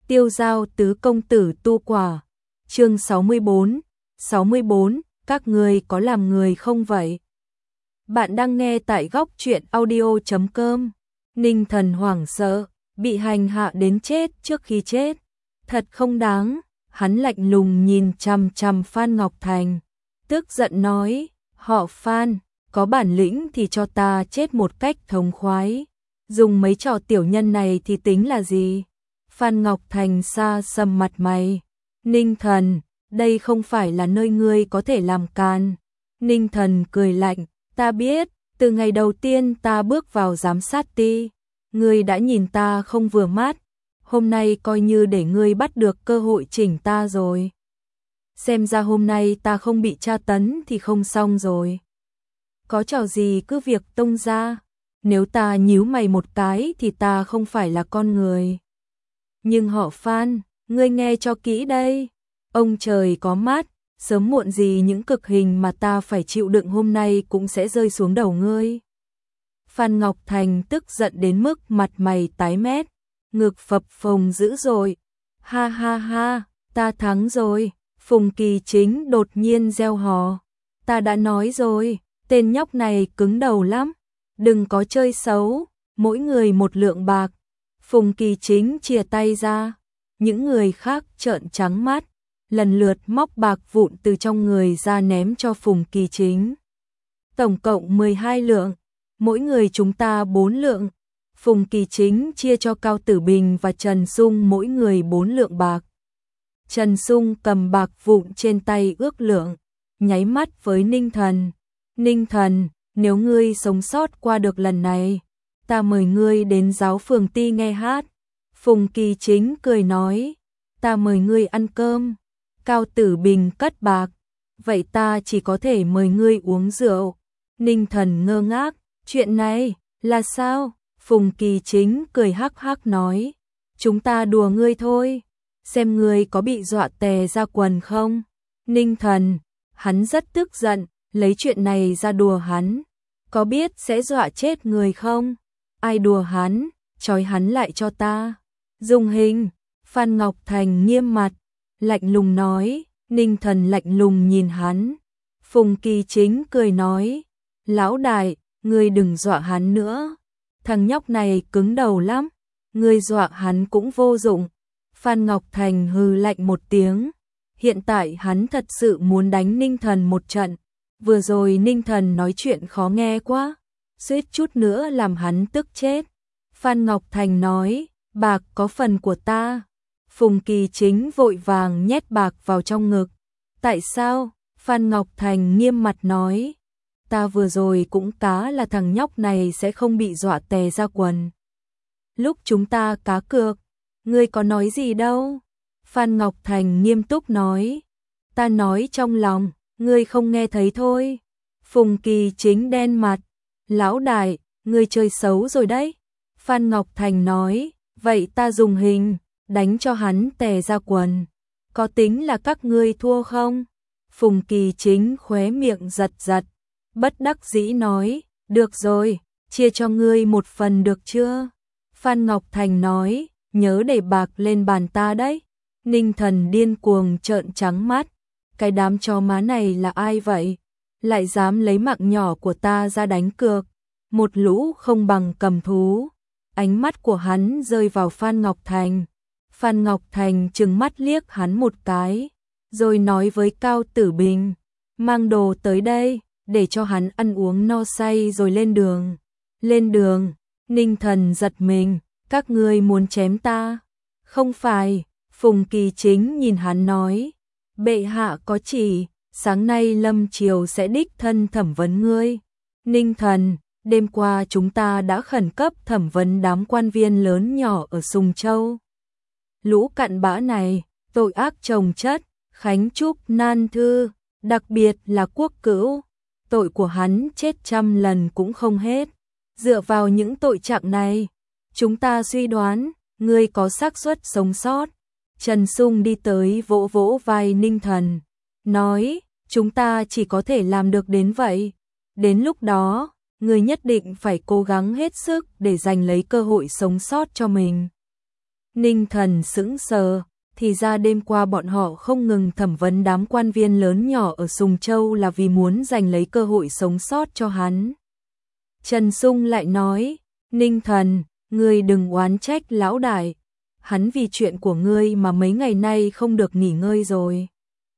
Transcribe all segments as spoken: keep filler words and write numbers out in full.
Tiêu giao tứ công tử tu quả. Chương sáu mươi bốn, sáu mươi bốn, các ngươi có làm người không vậy? Bạn đang nghe tại góc truyện audio chấm com. Ninh Thần hoảng sợ, bị hành hạ đến chết trước khi chết. Thật không đáng, hắn lạnh lùng nhìn chằm chằm Phan Ngọc Thành, tức giận nói, họ Phan, có bản lĩnh thì cho ta chết một cách thống khoái. Dùng mấy trò tiểu nhân này thì tính là gì? Phan Ngọc Thành xa sầm mặt mày. Ninh Thần, đây không phải là nơi ngươi có thể làm can. Ninh Thần cười lạnh, ta biết, từ ngày đầu tiên ta bước vào giám sát ti, ngươi đã nhìn ta không vừa mắt, hôm nay coi như để ngươi bắt được cơ hội chỉnh ta rồi. Xem ra hôm nay ta không bị tra tấn thì không xong rồi. Có trò gì cứ việc tông ra, nếu ta nhíu mày một cái thì ta không phải là con người. Nhưng họ Phan, ngươi nghe cho kỹ đây, ông trời có mắt, sớm muộn gì những cực hình mà ta phải chịu đựng hôm nay cũng sẽ rơi xuống đầu ngươi. Phan Ngọc Thành tức giận đến mức mặt mày tái mét, ngực phập phồng dữ dội. Ha ha ha, ta thắng rồi. Phùng Kỳ Chính đột nhiên reo hò. Ta đã nói rồi, tên nhóc này cứng đầu lắm, đừng có chơi xấu, mỗi người một lượng bạc. Phùng Kỳ Chính chìa tay ra, những người khác trợn trắng mắt, lần lượt móc bạc vụn từ trong người ra ném cho Phùng Kỳ Chính. Tổng cộng mười hai lượng, mỗi người chúng ta bốn lượng. Phùng Kỳ Chính chia cho Cao Tử Bình và Trần Sung mỗi người bốn lượng bạc. Trần Sung cầm bạc vụn trên tay ước lượng, nháy mắt với Ninh Thần. Ninh Thần, nếu ngươi sống sót qua được lần này, ta mời ngươi đến giáo phường ti nghe hát. Phùng Kỳ Chính cười nói, ta mời ngươi ăn cơm. Cao Tử Bình cất bạc, vậy ta chỉ có thể mời ngươi uống rượu. Ninh Thần ngơ ngác, chuyện này là sao? Phùng Kỳ Chính cười hắc hắc nói, chúng ta đùa ngươi thôi, xem ngươi có bị dọa tè ra quần không. Ninh Thần, hắn rất tức giận, lấy chuyện này ra đùa hắn, có biết sẽ dọa chết người không? Ai đùa hắn, trói hắn lại cho ta. Dùng hình. Phan Ngọc Thành nghiêm mặt, lạnh lùng nói. Ninh Thần lạnh lùng nhìn hắn. Phùng Kỳ Chính cười nói, lão đại, ngươi đừng dọa hắn nữa, thằng nhóc này cứng đầu lắm, ngươi dọa hắn cũng vô dụng. Phan Ngọc Thành hừ lạnh một tiếng, hiện tại hắn thật sự muốn đánh Ninh Thần một trận. Vừa rồi Ninh Thần nói chuyện khó nghe quá, suýt chút nữa làm hắn tức chết. Phan Ngọc Thành nói, bạc có phần của ta. Phùng Kỳ Chính vội vàng nhét bạc vào trong ngực. Tại sao? Phan Ngọc Thành nghiêm mặt nói, ta vừa rồi cũng cá là thằng nhóc này sẽ không bị dọa tè ra quần. Lúc chúng ta cá cược, ngươi có nói gì đâu. Phan Ngọc Thành nghiêm túc nói, ta nói trong lòng, ngươi không nghe thấy thôi. Phùng Kỳ Chính đen mặt, lão đại, ngươi chơi xấu rồi đấy. Phan Ngọc Thành nói, vậy ta dùng hình, đánh cho hắn tè ra quần, có tính là các ngươi thua không? Phùng Kỳ Chính khóe miệng giật giật, bất đắc dĩ nói, được rồi, chia cho ngươi một phần được chưa? Phan Ngọc Thành nói, nhớ để bạc lên bàn ta đấy. Ninh Thần điên cuồng trợn trắng mắt, cái đám chó má này là ai vậy? Lại dám lấy mạng nhỏ của ta ra đánh cược, một lũ không bằng cầm thú. Ánh mắt của hắn rơi vào Phan Ngọc Thành. Phan Ngọc Thành trừng mắt liếc hắn một cái, rồi nói với Cao Tử Bình, mang đồ tới đây, để cho hắn ăn uống no say rồi lên đường. Lên đường. Ninh Thần giật mình, các ngươi muốn chém ta? Không phải. Phùng Kỳ Chính nhìn hắn nói, bệ hạ có chỉ, sáng nay lâm triều sẽ đích thân thẩm vấn ngươi. Ninh Thần, đêm qua chúng ta đã khẩn cấp thẩm vấn đám quan viên lớn nhỏ ở Sùng Châu. Lũ cặn bã này, tội ác chồng chất, Khánh Trúc nan thư, đặc biệt là Quốc Cữu, tội của hắn chết trăm lần cũng không hết. Dựa vào những tội trạng này, chúng ta suy đoán, ngươi có xác suất sống sót. Trần Sung đi tới vỗ vỗ vai Ninh Thần, nói, chúng ta chỉ có thể làm được đến vậy. Đến lúc đó, ngươi nhất định phải cố gắng hết sức để giành lấy cơ hội sống sót cho mình. Ninh Thần sững sờ, thì ra đêm qua bọn họ không ngừng thẩm vấn đám quan viên lớn nhỏ ở Sùng Châu là vì muốn giành lấy cơ hội sống sót cho hắn. Trần Sung lại nói, Ninh Thần, ngươi đừng oán trách lão đại, hắn vì chuyện của ngươi mà mấy ngày nay không được nghỉ ngơi rồi.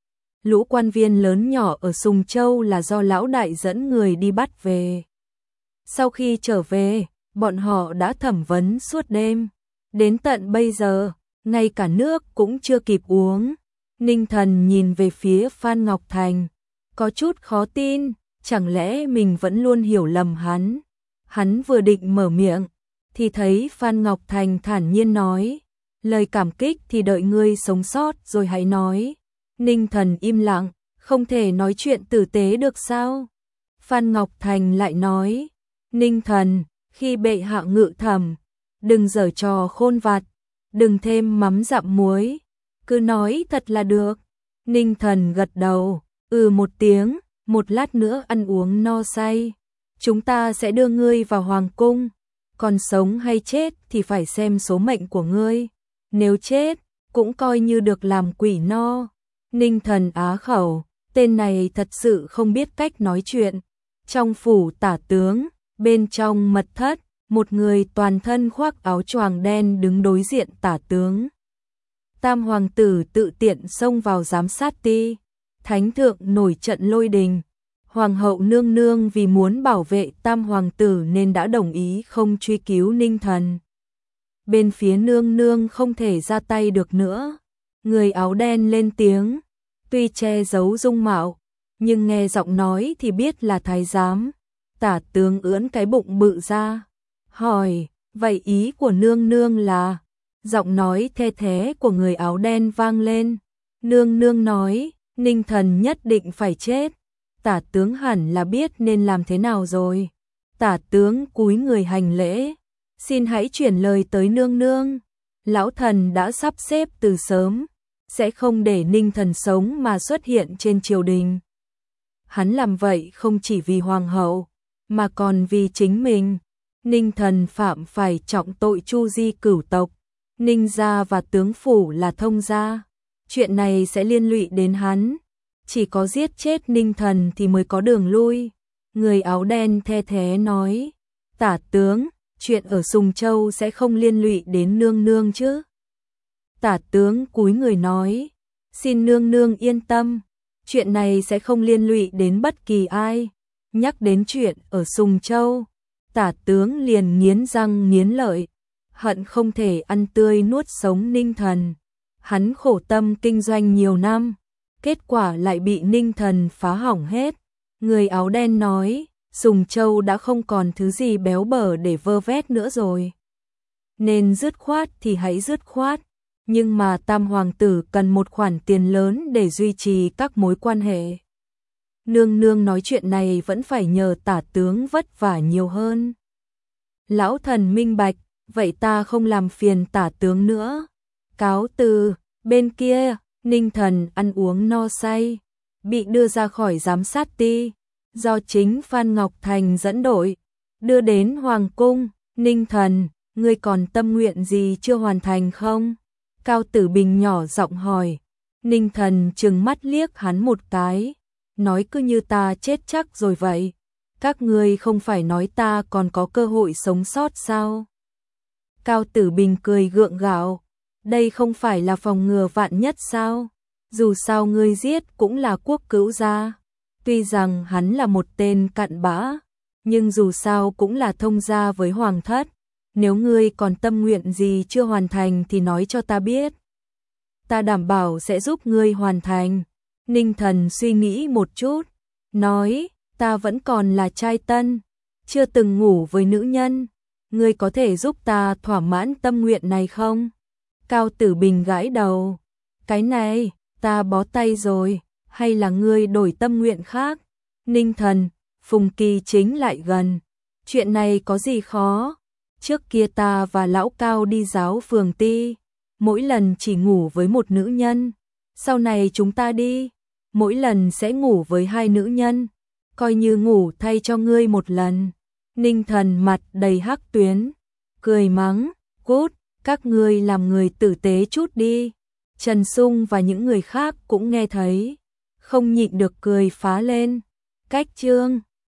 Lũ quan viên lớn nhỏ ở Sùng Châu là do lão đại dẫn người đi bắt về. Sau khi trở về, bọn họ đã thẩm vấn suốt đêm. Đến tận bây giờ, ngay cả nước cũng chưa kịp uống. Ninh Thần nhìn về phía Phan Ngọc Thành, có chút khó tin, chẳng lẽ mình vẫn luôn hiểu lầm hắn. Hắn vừa định mở miệng, thì thấy Phan Ngọc Thành thản nhiên nói, lời cảm kích thì đợi ngươi sống sót rồi hãy nói. Ninh Thần im lặng, không thể nói chuyện tử tế được sao? Phan Ngọc Thành lại nói, Ninh Thần, khi bệ hạ ngự thẩm, đừng giở trò khôn vặt, đừng thêm mắm dặm muối, cứ nói thật là được. Ninh Thần gật đầu, ừ một tiếng, một lát nữa ăn uống no say, chúng ta sẽ đưa ngươi vào hoàng cung, còn sống hay chết thì phải xem số mệnh của ngươi, nếu chết, cũng coi như được làm quỷ no. Ninh Thần á khẩu, tên này thật sự không biết cách nói chuyện. Trong phủ tả tướng, bên trong mật thất, một người toàn thân khoác áo choàng đen đứng đối diện tả tướng. Tam hoàng tử tự tiện xông vào giám sát ti, thánh thượng nổi trận lôi đình. Hoàng hậu nương nương vì muốn bảo vệ tam hoàng tử nên đã đồng ý không truy cứu Ninh Thần. Bên phía nương nương không thể ra tay được nữa. Người áo đen lên tiếng, tuy che giấu dung mạo, nhưng nghe giọng nói thì biết là thái giám. Tả tướng ưỡn cái bụng bự ra, hỏi, vậy ý của nương nương là? Giọng nói the thế của người áo đen vang lên. Nương nương nói, Ninh Thần nhất định phải chết. Tả tướng hẳn là biết nên làm thế nào rồi. Tả tướng cúi người hành lễ, xin hãy chuyển lời tới nương nương. Lão thần đã sắp xếp từ sớm, sẽ không để Ninh Thần sống mà xuất hiện trên triều đình. Hắn làm vậy không chỉ vì hoàng hậu, mà còn vì chính mình. Ninh Thần phạm phải trọng tội chu di cửu tộc, Ninh gia và tướng phủ là thông gia, chuyện này sẽ liên lụy đến hắn. Chỉ có giết chết Ninh Thần thì mới có đường lui. Người áo đen the thế nói, tả tướng, chuyện ở Sùng Châu sẽ không liên lụy đến nương nương chứ? Tả tướng cúi người nói, xin nương nương yên tâm, chuyện này sẽ không liên lụy đến bất kỳ ai. Nhắc đến chuyện ở Sùng Châu, tả tướng liền nghiến răng nghiến lợi, hận không thể ăn tươi nuốt sống Ninh Thần. Hắn khổ tâm kinh doanh nhiều năm, kết quả lại bị Ninh Thần phá hỏng hết. Người áo đen nói, Sùng Châu đã không còn thứ gì béo bở để vơ vét nữa rồi. Nên dứt khoát thì hãy dứt khoát, nhưng mà tam hoàng tử cần một khoản tiền lớn để duy trì các mối quan hệ. Nương nương nói chuyện này vẫn phải nhờ tả tướng vất vả nhiều hơn. Lão thần minh bạch, vậy ta không làm phiền tả tướng nữa. Cáo từ. Bên kia, Ninh Thần ăn uống no say, bị đưa ra khỏi giám sát ti, do chính Phan Ngọc Thành dẫn đội, đưa đến hoàng cung. Ninh Thần, ngươi còn tâm nguyện gì chưa hoàn thành không? Cao Tử Bình nhỏ giọng hỏi. Ninh Thần trừng mắt liếc hắn một cái, nói cứ như ta chết chắc rồi vậy. Các ngươi không phải nói ta còn có cơ hội sống sót sao? Cao Tử Bình cười gượng gạo, đây không phải là phòng ngừa vạn nhất sao? Dù sao ngươi giết cũng là quốc cữu gia. Tuy rằng hắn là một tên cặn bã, nhưng dù sao cũng là thông gia với hoàng thất. Nếu ngươi còn tâm nguyện gì chưa hoàn thành thì nói cho ta biết. Ta đảm bảo sẽ giúp ngươi hoàn thành. Ninh Thần suy nghĩ một chút, nói, ta vẫn còn là trai tân, chưa từng ngủ với nữ nhân. Ngươi có thể giúp ta thỏa mãn tâm nguyện này không? Cao Tử Bình gãi đầu, cái này, ta bó tay rồi, hay là ngươi đổi tâm nguyện khác? Ninh Thần, Phùng Kỳ Chính lại gần, chuyện này có gì khó? Trước kia ta và lão Cao đi giáo phường ti, mỗi lần chỉ ngủ với một nữ nhân, sau này chúng ta đi, mỗi lần sẽ ngủ với hai nữ nhân, coi như ngủ thay cho ngươi một lần. Ninh Thần mặt đầy hắc tuyến, cười mắng, cút, các ngươi làm người tử tế chút đi. Trần Sung và những người khác cũng nghe thấy, không nhịn được cười phá lên. Cách chương